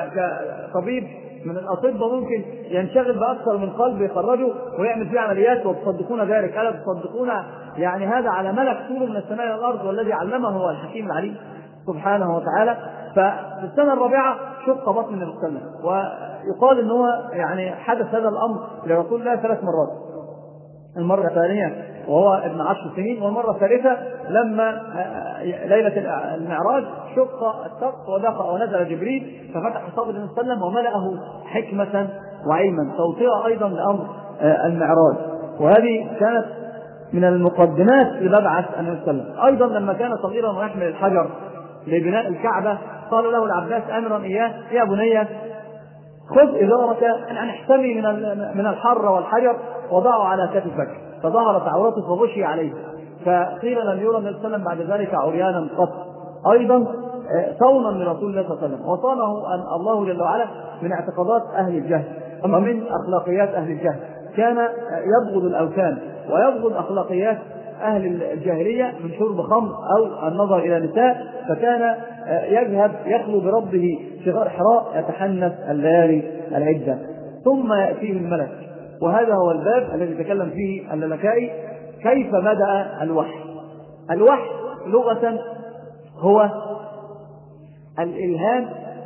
كطبيب من الأطباء ممكن ينشغل بأكثر من قلب يخرجه ويعمل فيه عمليات وتصدقون ذلك؟ ألا تصدقون يعني هذا على ملك طول من السماء إلى الأرض والذي علمه هو الحكيم العليم سبحانه وتعالى. ففي السنة الرابعة شق بطن النبي صلى الله عليه وسلم، ويقال إن هو يعني حدث هذا الأمر لرسول الله ثلاث مرات. المرة الثانية وهو ابن عشر سنين، والمرة الثالثة لما ليلة المعراج شق السقف ودخل ونزل جبريل ففتح صدر النبي صلى الله عليه وسلم وملأه حكمة وعلما، توطئة أيضا لأمر المعراج. وهذه كانت من المقدمات لمبعث النبي صلى الله عليه وسلم. أيضا لما كان صغيرا ويحمل الحجر لبناء الكعبة قال له العباس آمرا إياه يا بني خذ إزارك أن احتمي من من الحر والحجر وضعه على كتفك، فظهرت عورته فغشي عليه. فقيل لم يرى النبي صلى الله عليه وسلم بعد ذلك عريانا قط. أيضا صونا من رسول الله صلى الله عليه وسلم، وصانه أن الله جل وعلا من اعتقادات أهل الجهل ومن أخلاقيات أهل الجهل. كان يبغض الأوثان ويبغض أخلاقيات أهل الجاهلية من شرب خمر أو النظر إلى نساء، فكان يذهب يخلو بربه في غار حراء يتحنث الليالي العدة. ثم يأتيه الملك، وهذا هو الباب الذي تكلم فيه اللالكائي كيف بدأ الوحي. الوحي لغة هو الإلهام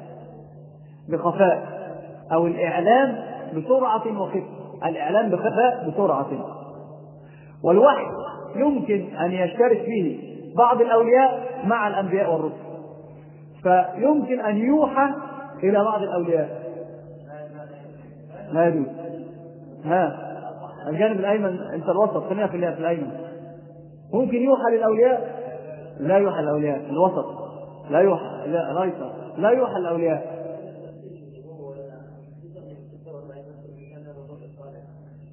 بخفاء أو الإعلام بسرعة وخفة، الإعلام بخفاء بسرعة. والوحي يمكن أن يشترك فيه بعض الأولياء مع الأنبياء والرسل، فيمكن أن يوحى إلى بعض الأولياء. لا يجوز. ها الجانب الأيمن أنت الوسط، خلينا في الأيمن. ممكن يوحى للأولياء، لا يوحى للأولياء. الوسط لا يوحى، لا الأيسر لا يوحى للأولياء.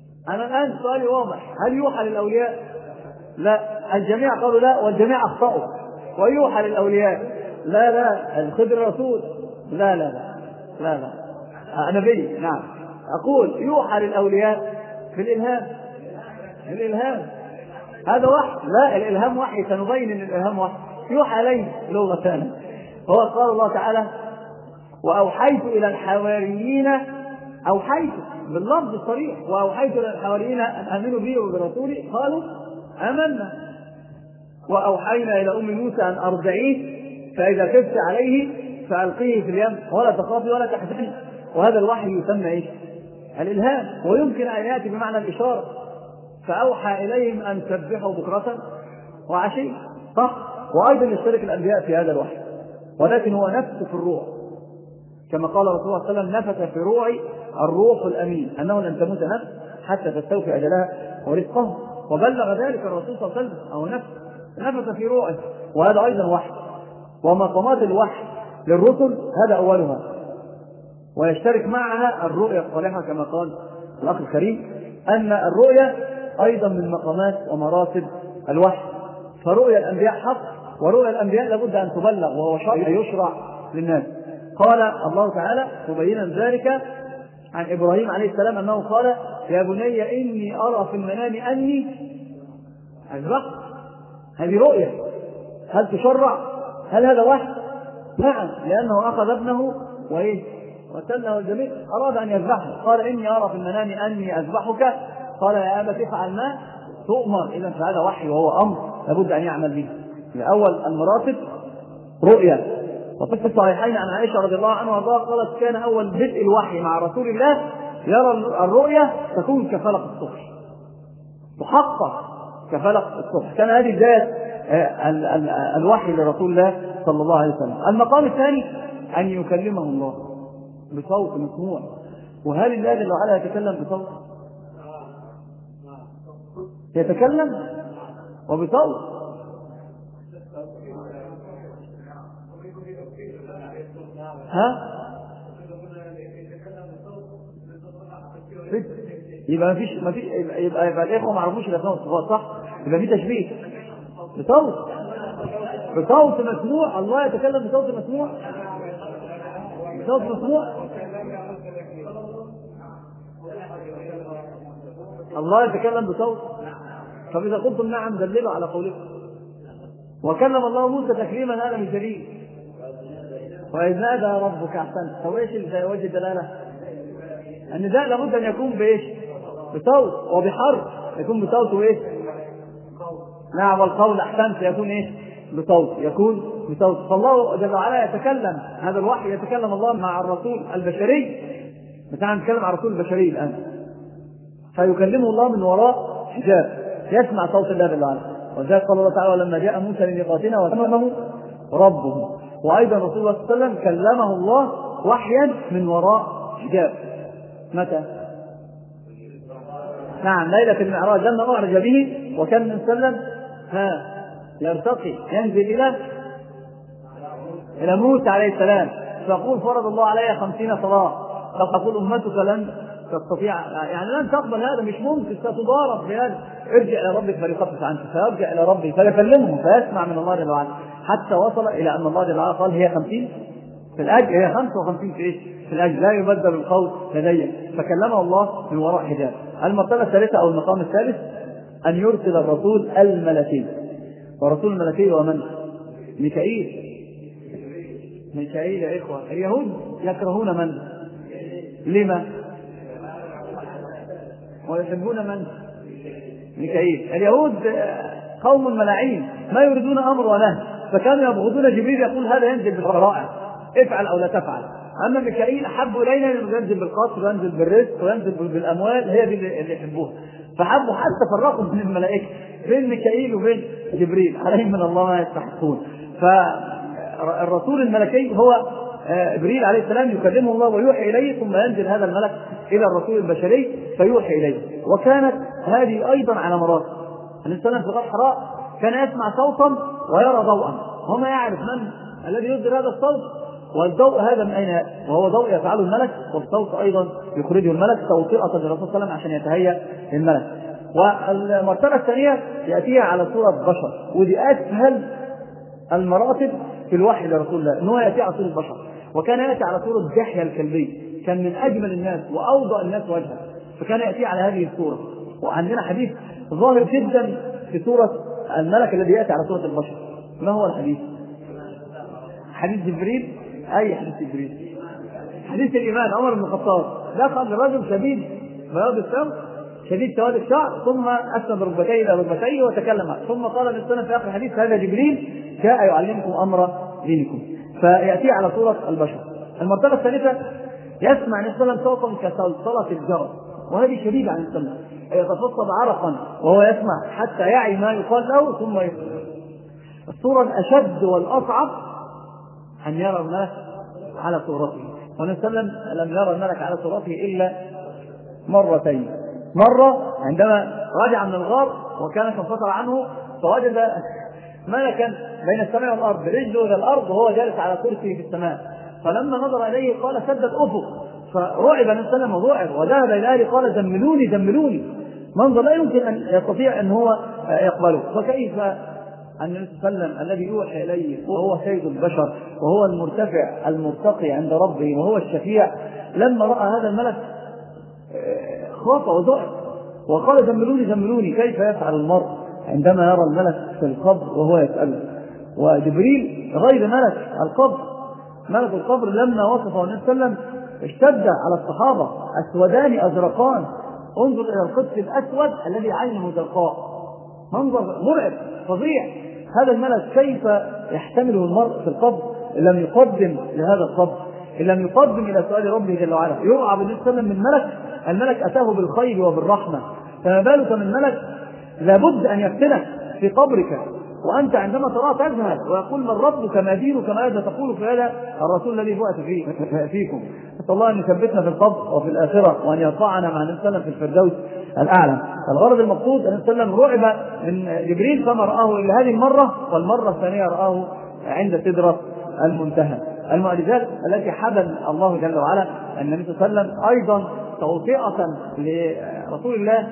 الآن سؤالي واضح، هل يوحى للأولياء؟ لا، الجميع قالوا لا والجميع أخطأوا. ويوحى للأولياء؟ لا لا، الخضر رسول. لا لا لا لا لا نبي. نعم، أقول يوحى للأولياء في الإلهام. الإلهام هذا وحي؟ لا، الإلهام وحي، سنبين أن الإلهام وحي. يوحى إليه لغتان. هو قال الله تعالى وأوحيت إلى الحواريين، أوحيت باللفظ الصريح، وأوحيت إلى الحواريين أن آمنوا بي وبرسولي قالوا آمنا. وأوحينا إلى أم موسى أن أرضعيه فإذا خفت عليه فألقيه في اليم ولا تخافي ولا تحزني. وهذا الوحي يسمى إيش؟ الإلهام. ويمكن أن يأتي بمعنى الإشارة، فأوحى إليهم أن سبحوا بكرة وعشي، صح؟ وأيضا يشترك الأنبياء في هذا الوحي، ولكن هو نفس في الروح، كما قال رسول الله صلى الله عليه وسلم نفث في روعي الروح الأمين أنه لن تموت نفس حتى تستوفي أجلها ورزقها، وبلغ ذلك الرسول صلى الله عليه وسلم، أو نفس نفث في روعي. وهذا أيضا وحي. ومقامات الوحي للرسل هذا أولها، ويشترك معها الرؤيا الصالحة كما قال الأخ الكريم أن الرؤيا أيضا من مقامات ومراتب الوحي. فرؤيا الأنبياء حق، ورؤيا الأنبياء لابد أن تبلغ، وهو شرع يشرع للناس. قال الله تعالى مبينا ذلك عن إبراهيم عليه السلام أنه قال يا بني إني أرى في المنام أني أذبحك. هذه رؤيا، هل تشرع؟ هل هذا وحي؟ نعم، لأنه أخذ ابنه وإيه وسنه الجميل، أراد أن يذبحه، قال إني أرى في المنام أني أذبحك، قال يا أبا تفعل ما تؤمر. إذا فهذا وحي وهو أمر لابد أن يعمل به. الأول المراتب رؤيا. وفي الصحيحين عن عائشة رضي الله عنها وارضاها قالت كان أول بدء الوحي مع رسول الله يرى الرؤيا تكون كفلق الصبح، تحقق كفلق الصبح. كان هذه بداية الوحي لرسول الله صلى الله عليه وسلم. المقام الثاني أن يكلمه الله بصوت مسموع. وهل الله جل وعلا يتكلم بصوت؟ يتكلم وبصوت. ها؟ يبقى ما فيش ما في يبقى يبقى الإخوة ما عرفوش الأسماء والصفات، صح؟ يبقى في تشبيه بصوت، بصوت مسموع. الله يتكلم بصوت مسموع، بصوت مسموع. الله يتكلم بصوت. فإذا قلتم نعم دللوا على قولكم. وكلم الله موسى تكليما هذا من جليل. وإذ نادى ربك أحسن. طب إيش وجه الدلالة؟ النداء لابد أن يكون بإيش؟ بصوت، وبحرف يكون بصوت وإيش؟ نعم، والقول أحسن سيكون إيش؟ بصوت، يكون بصوت. فالله جل وعلا يتكلم، هذا الوحي يتكلم الله مع الرسول البشري. مثلا نتكلم عن الرسول البشري الآن، فيكلمه الله من وراء حجاب يسمع صوت الله جل وعلا. وذلك قال الله تعالى لما جاء موسى لميقاتنا وكلمه ربه. وأيضا رسول الله صلى الله عليه وسلم كلمه الله وحيا من وراء حجاب. متى؟ نعم، ليلة المعراج لما أعرج به وكان من سلم ها يرتقي ينزل إلى إلى موسى عليه السلام فيقول فرض الله علي خمسين صلاة، فتقول أمتك لن تستطيع، يعني لن تقبل هذا، مش ممكن، ستضارب بهذا. ارجع إلى ربك فليخفف عنك، فيرجع إلى ربه فيكلمه فيسمع من الله جل وعلا، حتى وصل إلى أن الله جل وعلا قال هي خمسين في الأجر، هي خمسة وخمسين في إيش؟ في الأجر، لا يبدل القول لدي. فكلمه الله من وراء حجاب. المرتبة الثالثة أو المقام الثالث أن يرسل الرسول الملكي. ورسول الملكي هو من؟ ميكائيل. ميكائيل يا إخوة. اليهود يكرهون من؟ لما؟ ويحبون من؟ ميكائيل. اليهود قوم ملاعين ما يريدون أمر ونهي، فكانوا يبغضون جبريل يقول هذا ينزل بالشرائع افعل أو لا تفعل. أما ميكائيل أحب إلينا أنه ينزل بالقصر وينزل بالرزق وينزل بالأموال، هي دي اللي يحبوها. فحبوا حتى فرقوا بين الملائكة، بين ميكائيل وبين جبريل عليهم من الله ما يستحقون. فالرسول الملكي هو جبريل عليه السلام يكلمه الله ويوحي إليه، ثم ينزل هذا الملك إلى الرسول البشري فيوحي إليه. وكانت هذه أيضا على مراتب. الإنسان في غار حراء كان يسمع صوتا ويرى ضوءا، وما يعرف من الذي يصدر هذا الصوت والضوء هذا من أين يأتي؟ وهو ضوء يفعله الملك، والصوت أيضا يخرجه الملك توطئة للرسول صلى الله عليه وسلم عشان يتهيأ للملك. والمرتبة الثانية يأتيها على صورة بشر، ودي أسهل المراتب في الوحي لرسول الله، إنه يأتي على صورة بشر. وكان يأتي على صورة دحية الكلبي، كان من أجمل الناس وأوضأ الناس وجها، فكان يأتي على هذه الصورة. وعندنا حديث ظاهر جدا في صورة الملك الذي يأتي على صورة البشر. ما هو الحديث؟ حديث جبريل. أي حديث جبريل؟ حديث الإيمان. عمر بن الخطاب دخل رجل شديد بياض الثوب شديد سواد الشعر، ثم أسند ركبتيه إلى ركبتيه وتكلم، ثم قال للسنة في آخر الحديث: هذا جبريل جاء يعلمكم أمر دينكم. فيأتي على صورة البشر. المرتبة الثالثة يسمع النبي صلى الله عليه وسلم صوتا كصلصلة الجرس، وهذه شديدة عن السنة، يتصفد عرقا وهو يسمع حتى يعي ما يقال له ثم يقول. الصورة الأشد والأصعب أن يرى الملك على صورته، والنبي صلى الله عليه وسلم لم يرى الملك على صورته إلا مرتين. مرة عندما رجع من الغار وكان انفصل عنه، فوجد ملكا بين السماء والأرض رجله إلى الأرض وهو جالس على كرسي في السماء، فلما نظر إليه قال: سد الأفق. فرعب النبي صلى الله عليه وسلم وذعر وذهب إلى أهله قال: زملوني زملوني. منظر لا يمكن أن يستطيع أن هو يقبله. فكيف النبي صلى الله عليه وسلم الذي يوحي إليه وهو سيد البشر وهو المرتفع المرتقي عند ربه وهو الشفيع، لما رأى هذا الملك خاف وذعر وقال: زملوني زملوني. كيف يفعل المرء عندما يرى الملك في القبر وهو يسأله؟ وجبريل غير ملك القبر. ملك القبر لما وصفه النبي صلى الله عليه وسلم اشتد على الصحابة: أسودان أزرقان، انظر إلى القدس الأسود الذي عينه زرقاء. منظر مرعب فظيع. هذا الملك كيف يحتمله المرء في القبر إن لم يقدم لهذا القبر، إن لم يقدم إلى سؤال ربه جل وعلا؟ يرعى بالنبي صلى الله عليه وسلم من ملك، الملك أتاه بالخير وبالرحمة، فما بالك من ملك لابد أن يفتنك في قبرك وأنت عندما تراه تذهل ويقول: من ربك ما دينك ماذا تقول في هذا الرسول الذي بعث فيه فيكم. نسأل الله أن يثبتنا في القبر وفي الآخرة وأن يرفعنا مع النبي صلى الله عليه وسلم في الفردوس الأعلى. الغرض المقصود أن النبي صلى الله عليه وسلم رعب من جبريل فما رآه إلا هذه المرة، والمرة الثانية رآه عند سدرة المنتهى. المعجزات التي حبل الله جل وعلا النبي صلى الله عليه وسلم أيضا توطئة لرسول الله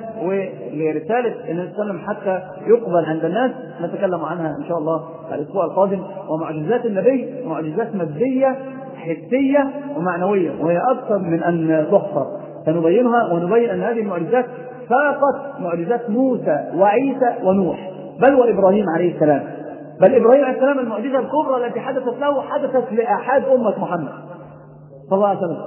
ولرسالة النبي صلى الله عليه وسلم حتى يقبل عند الناس، نتكلم عنها إن شاء الله الأسبوع القادم. ومعجزات النبي معجزات مادية حسية ومعنوية، وهي أكثر من أن تحصر، سنبينها ونبين أن هذه المعجزات فاقت معجزات موسى وعيسى ونوح بل وإبراهيم عليه السلام. بل إبراهيم عليه السلام المعجزة الكبرى التي حدثت له حدثت لأحد أمة محمد صلى الله عليه وسلم،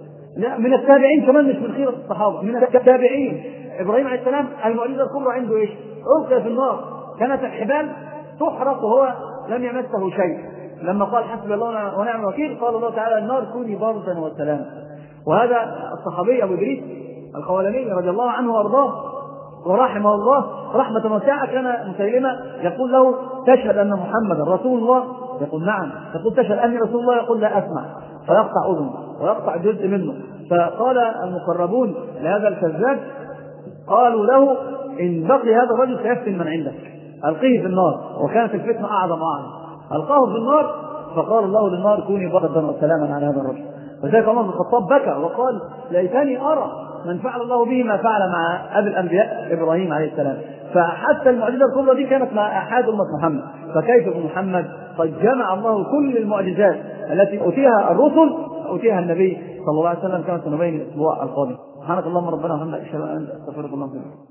من التابعين كمان، مش من خيرة الصحابة، من التابعين. إبراهيم عليه السلام المعجزة الكبرى عنده إيش؟ ألقي في النار، كانت الحبال تحرق وهو لم يمسه شيء. لما قال: حسبي الله ونعم الوكيل، قال الله تعالى: النار كوني بردا وسلاما. وهذا الصحابي أبو إدريس الخولاني رضي الله عنه وأرضاه ورحمه الله رحمة واسعة، كان مسيلمة يقول له: تشهد أن محمد رسول الله؟ يقول: نعم. يقول: تشهد أني رسول الله؟ يقول: لا أسمع. فيقطع أذنه ويقطع جزء منه. فقال المقربون لهذا الكذاب قالوا له: إن بقي هذا الرجل سيفتن من عندك، ألقيه في النار. وكانت الفتنة أعظم أعظم، ألقاه في النار، فقال الله للنار: كوني بردا وسلاما على هذا الرجل. وذلك عمر بن الخطاب بكى وقال: ليتني أرى من فعل الله به ما فعل مع أبي الأنبياء إبراهيم عليه السلام. فحتى المعجزة الكبرى دي كانت مع أحد أمة محمد، فكيف بمحمد؟ قد جمع الله كل المعجزات التي أوتيها الرسل أوتيها النبي صلى الله عليه وسلم، كما سنبين الأسبوع القادم. سبحانك اللهم ربنا وبحمدك، أشهد أن لا إله إلا أنت، أستغفرك اللهم وبحمدك.